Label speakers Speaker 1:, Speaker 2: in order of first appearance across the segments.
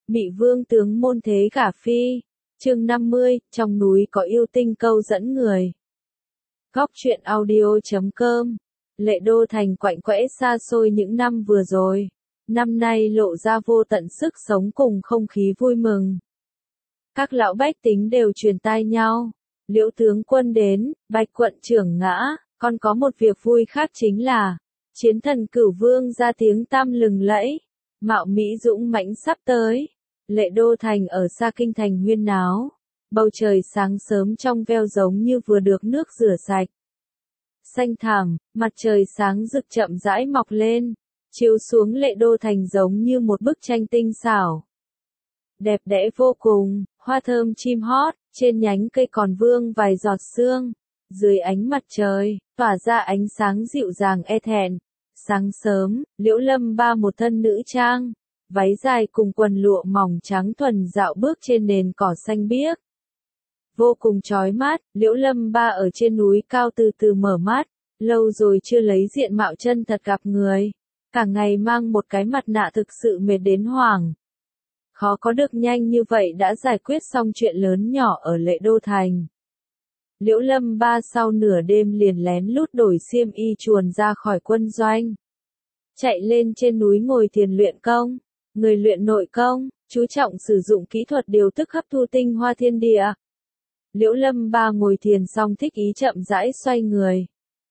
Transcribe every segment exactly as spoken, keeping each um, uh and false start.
Speaker 1: Mị vương tướng môn thế gả phi. Chương năm mươi, trong núi có yêu tinh câu dẫn người. Góc truyện audio chấm com. Lệ Đô thành quạnh quẽ xa xôi những năm vừa rồi. Năm nay lộ ra vô tận sức sống cùng không khí vui mừng. Các lão bách tính đều truyền tai nhau. Liễu tướng quân đến, Bạch quận trưởng ngã, còn có một việc vui khác chính là chiến thần Cửu Vương ra tiếng tăm lừng lẫy. Mạo Mỹ dũng mãnh sắp tới. Lệ Đô thành ở xa kinh thành huyên náo. Bầu trời sáng sớm trong veo giống như vừa được nước rửa sạch. Xanh thẳm, mặt trời sáng rực chậm rãi mọc lên, chiếu xuống Lệ Đô thành giống như một bức tranh tinh xảo. Đẹp đẽ vô cùng, hoa thơm chim hót, trên nhánh cây còn vương vài giọt sương, dưới ánh mặt trời, tỏa ra ánh sáng dịu dàng e thẹn. Sáng sớm, Liễu Lâm Ba một thân nữ trang, váy dài cùng quần lụa mỏng trắng thuần dạo bước trên nền cỏ xanh biếc. Vô cùng chói mắt, Liễu Lâm Ba ở trên núi cao từ từ mở mắt, lâu rồi chưa lấy diện mạo chân thật gặp người. Cả ngày mang một cái mặt nạ thực sự mệt đến hoảng. Khó có được nhanh như vậy đã giải quyết xong chuyện lớn nhỏ ở Lệ Đô thành. Liễu Lâm Ba sau nửa đêm liền lén lút đổi xiêm y chuồn ra khỏi quân doanh. Chạy lên trên núi ngồi thiền luyện công. Người luyện nội công, chú trọng sử dụng kỹ thuật điều tức hấp thu tinh hoa thiên địa. Liễu Lâm Ba ngồi thiền xong thích ý chậm rãi xoay người.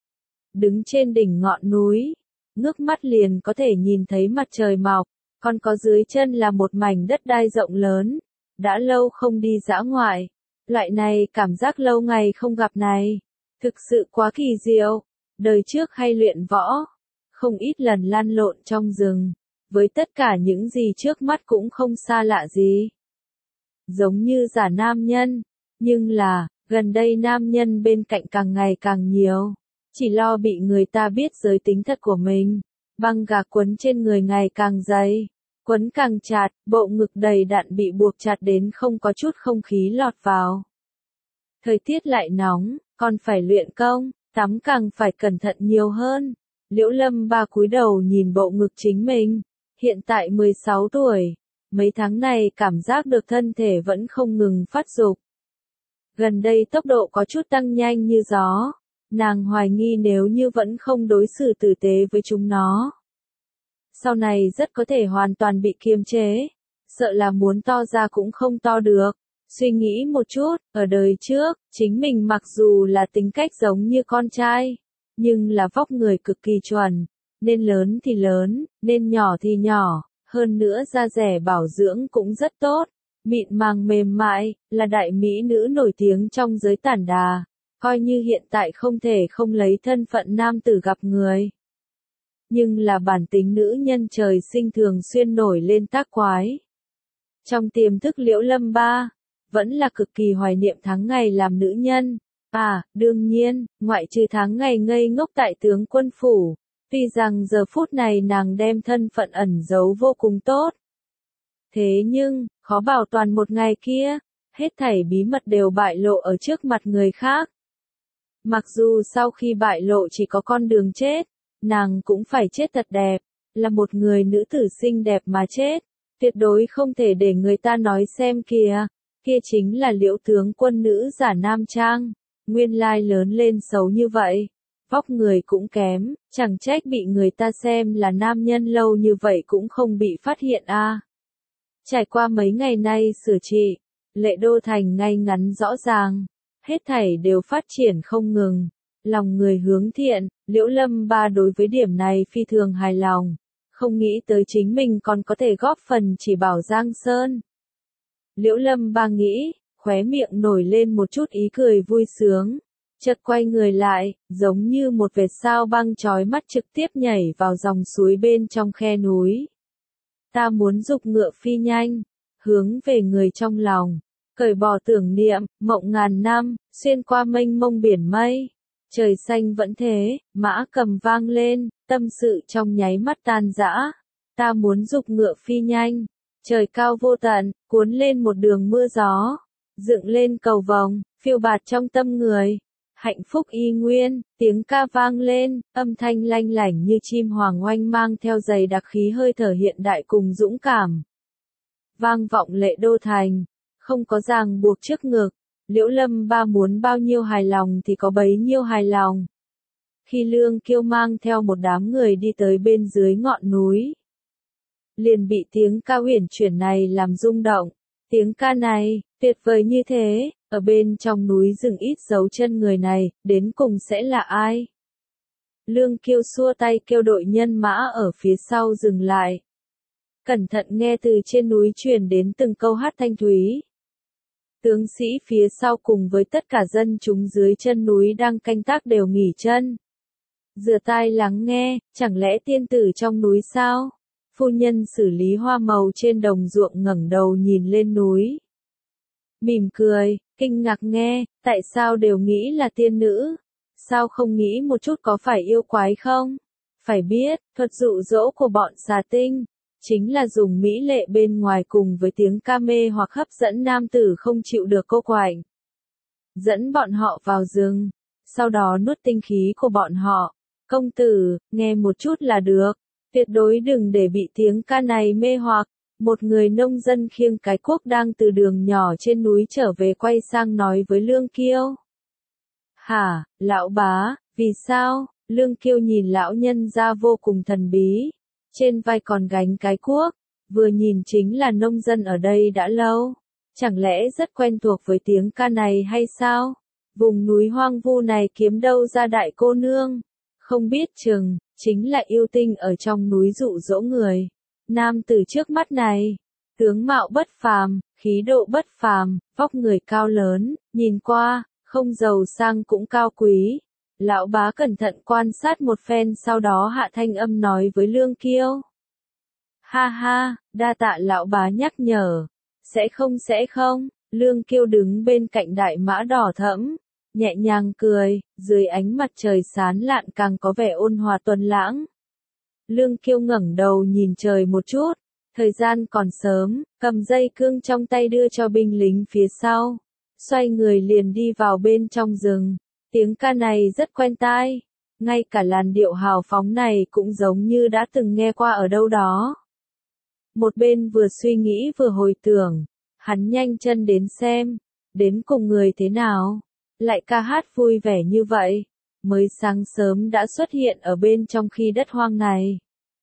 Speaker 1: Đứng trên đỉnh ngọn núi, ngước mắt liền có thể nhìn thấy mặt trời mọc, còn có dưới chân là một mảnh đất đai rộng lớn. Đã lâu không đi dã ngoại, loại này cảm giác lâu ngày không gặp này, thực sự quá kỳ diệu. Đời trước hay luyện võ, không ít lần lăn lộn trong rừng, với tất cả những gì trước mắt cũng không xa lạ gì. Giống như giả nam nhân, nhưng là, gần đây nam nhân bên cạnh càng ngày càng nhiều, chỉ lo bị người ta biết giới tính thật của mình. Băng gạc quấn trên người ngày càng dày, quấn càng chặt, bộ ngực đầy đặn bị buộc chặt đến không có chút không khí lọt vào. Thời tiết lại nóng, còn phải luyện công, tắm càng phải cẩn thận nhiều hơn. Liễu Lâm Ba cúi đầu nhìn bộ ngực chính mình, hiện tại mười sáu tuổi, mấy tháng này cảm giác được thân thể vẫn không ngừng phát dục. Gần đây tốc độ có chút tăng nhanh như gió, nàng hoài nghi nếu như vẫn không đối xử tử tế với chúng nó, sau này rất có thể hoàn toàn bị kiềm chế, sợ là muốn to ra cũng không to được. Suy nghĩ một chút, ở đời trước, chính mình mặc dù là tính cách giống như con trai, nhưng là vóc người cực kỳ chuẩn, nên lớn thì lớn, nên nhỏ thì nhỏ, hơn nữa da dẻ bảo dưỡng cũng rất tốt, mịn màng mềm mại, là đại mỹ nữ nổi tiếng trong giới tản đà, coi như hiện tại không thể không lấy thân phận nam tử gặp người. Nhưng là bản tính nữ nhân trời sinh thường xuyên nổi lên tác quái. Trong tiềm thức Liễu Lâm Ba, vẫn là cực kỳ hoài niệm tháng ngày làm nữ nhân. À, đương nhiên, ngoại trừ tháng ngày ngây ngốc tại tướng quân phủ, tuy rằng giờ phút này nàng đem thân phận ẩn giấu vô cùng tốt. Thế nhưng, khó bảo toàn một ngày kia, hết thảy bí mật đều bại lộ ở trước mặt người khác. Mặc dù sau khi bại lộ chỉ có con đường chết, nàng cũng phải chết thật đẹp, là một người nữ tử xinh đẹp mà chết, tuyệt đối không thể để người ta nói xem kìa, kia chính là Liễu tướng quân nữ giả nam trang, nguyên lai lớn lên xấu như vậy, vóc người cũng kém, chẳng trách bị người ta xem là nam nhân lâu như vậy cũng không bị phát hiện a. À. Trải qua mấy ngày nay sửa trị, Lệ Đô thành ngay ngắn rõ ràng, hết thảy đều phát triển không ngừng, lòng người hướng thiện. Liễu Lâm Ba đối với điểm này phi thường hài lòng, không nghĩ tới chính mình còn có thể góp phần chỉ bảo Giang Sơn. Liễu Lâm Ba nghĩ, khóe miệng nổi lên một chút ý cười vui sướng, chợt quay người lại, giống như một vệt sao băng chói mắt trực tiếp nhảy vào dòng suối bên trong khe núi. Ta muốn giục ngựa phi nhanh, hướng về người trong lòng, cởi bỏ tưởng niệm, mộng ngàn năm, xuyên qua mênh mông biển mây. Trời xanh vẫn thế, mã cầm vang lên, tâm sự trong nháy mắt tan rã. Ta muốn giục ngựa phi nhanh, trời cao vô tận, cuốn lên một đường mưa gió, dựng lên cầu vồng, phiêu bạt trong tâm người. Hạnh phúc y nguyên, tiếng ca vang lên, âm thanh lanh lảnh như chim hoàng oanh mang theo dày đặc khí hơi thở hiện đại cùng dũng cảm. vang vọng Lệ Đô Thành, không có ràng buộc trước ngực, Liễu Lâm Ba muốn bao nhiêu hài lòng thì có bấy nhiêu hài lòng. Khi Lương Kiêu mang theo một đám người đi tới bên dưới ngọn núi, liền bị tiếng ca uyển chuyển này làm rung động. Tiếng ca này, tuyệt vời như thế, ở bên trong núi rừng ít dấu chân người này, đến cùng sẽ là ai? Lương Kiêu xua tay kêu đội nhân mã ở phía sau dừng lại. Cẩn thận nghe từ trên núi truyền đến từng câu hát thanh thúy. Tướng sĩ phía sau cùng với tất cả dân chúng dưới chân núi đang canh tác đều nghỉ chân. Dựa tai lắng nghe, chẳng lẽ tiên tử trong núi sao? Phu nhân xử lý hoa màu trên đồng ruộng ngẩng đầu nhìn lên núi. Mỉm cười, kinh ngạc nghe, tại sao đều nghĩ là tiên nữ? Sao không nghĩ một chút có phải yêu quái không? Phải biết, thuật dụ dỗ của bọn xà tinh, chính là dùng mỹ lệ bên ngoài cùng với tiếng ca mê hoặc hấp dẫn nam tử không chịu được cô quạnh. Dẫn bọn họ vào rừng, sau đó nuốt tinh khí của bọn họ. Công tử, nghe một chút là được, tuyệt đối đừng để bị tiếng ca này mê hoặc. Một người nông dân khiêng cái cuốc đang từ đường nhỏ trên núi trở về quay sang nói với Lương Kiêu. Hả, lão bá, vì sao? Lương Kiêu nhìn lão nhân ra vô cùng thần bí, trên vai còn gánh cái cuốc, vừa nhìn chính là nông dân ở đây đã lâu. Chẳng lẽ rất quen thuộc với tiếng ca này hay sao? Vùng núi hoang vu này kiếm đâu ra đại cô nương? Không biết chừng, chính là yêu tinh ở trong núi dụ dỗ người. Nam tử trước mắt này, tướng mạo bất phàm, khí độ bất phàm, vóc người cao lớn, nhìn qua, không giàu sang cũng cao quý. Lão bá cẩn thận quan sát một phen sau đó hạ thanh âm nói với Lương Kiêu. Ha ha, đa tạ lão bá nhắc nhở. Sẽ không sẽ không, Lương Kiêu đứng bên cạnh đại mã đỏ thẫm, nhẹ nhàng cười, dưới ánh mặt trời sáng lạn càng có vẻ ôn hòa tuấn lãng. Lương Kiêu ngẩng đầu nhìn trời một chút, thời gian còn sớm, cầm dây cương trong tay đưa cho binh lính phía sau, xoay người liền đi vào bên trong rừng. Tiếng ca này rất quen tai, ngay cả làn điệu hào phóng này cũng giống như đã từng nghe qua ở đâu đó. Một bên vừa suy nghĩ vừa hồi tưởng, hắn nhanh chân đến xem, đến cùng người thế nào, lại ca hát vui vẻ như vậy, mới sáng sớm đã xuất hiện ở bên trong khi đất hoang này.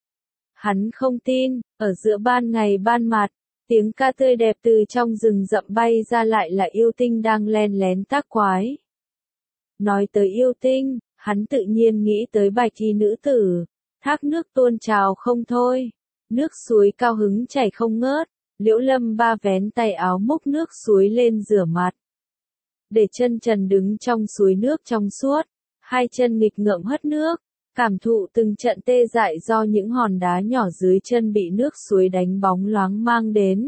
Speaker 1: Hắn không tin, ở giữa ban ngày ban mặt, tiếng ca tươi đẹp từ trong rừng rậm bay ra lại là yêu tinh đang len lén tác quái. Nói tới yêu tinh, hắn tự nhiên nghĩ tới bạch y nữ tử, thác nước tuôn trào không thôi, nước suối cao hứng chảy không ngớt, Liễu Lâm Ba vén tay áo múc nước suối lên rửa mặt. Để chân trần đứng trong suối nước trong suốt, hai chân nghịch ngợm hất nước, cảm thụ từng trận tê dại do những hòn đá nhỏ dưới chân bị nước suối đánh bóng loáng mang đến.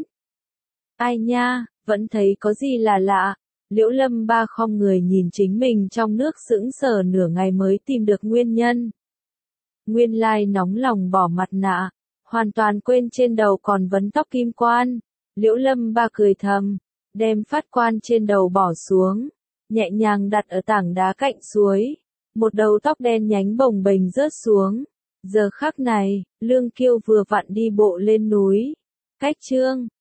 Speaker 1: Ai nha, vẫn thấy có gì là lạ. Liễu Lâm Ba khom người nhìn chính mình trong nước sững sờ nửa ngày mới tìm được nguyên nhân. Nguyên lai nóng lòng bỏ mặt nạ, hoàn toàn quên trên đầu còn vấn tóc kim quan. Liễu Lâm Ba cười thầm, đem phát quan trên đầu bỏ xuống, nhẹ nhàng đặt ở tảng đá cạnh suối. Một đầu tóc đen nhánh bồng bềnh rớt xuống. Giờ khắc này, Lương Kiêu vừa vặn đi bộ lên núi. Cách chương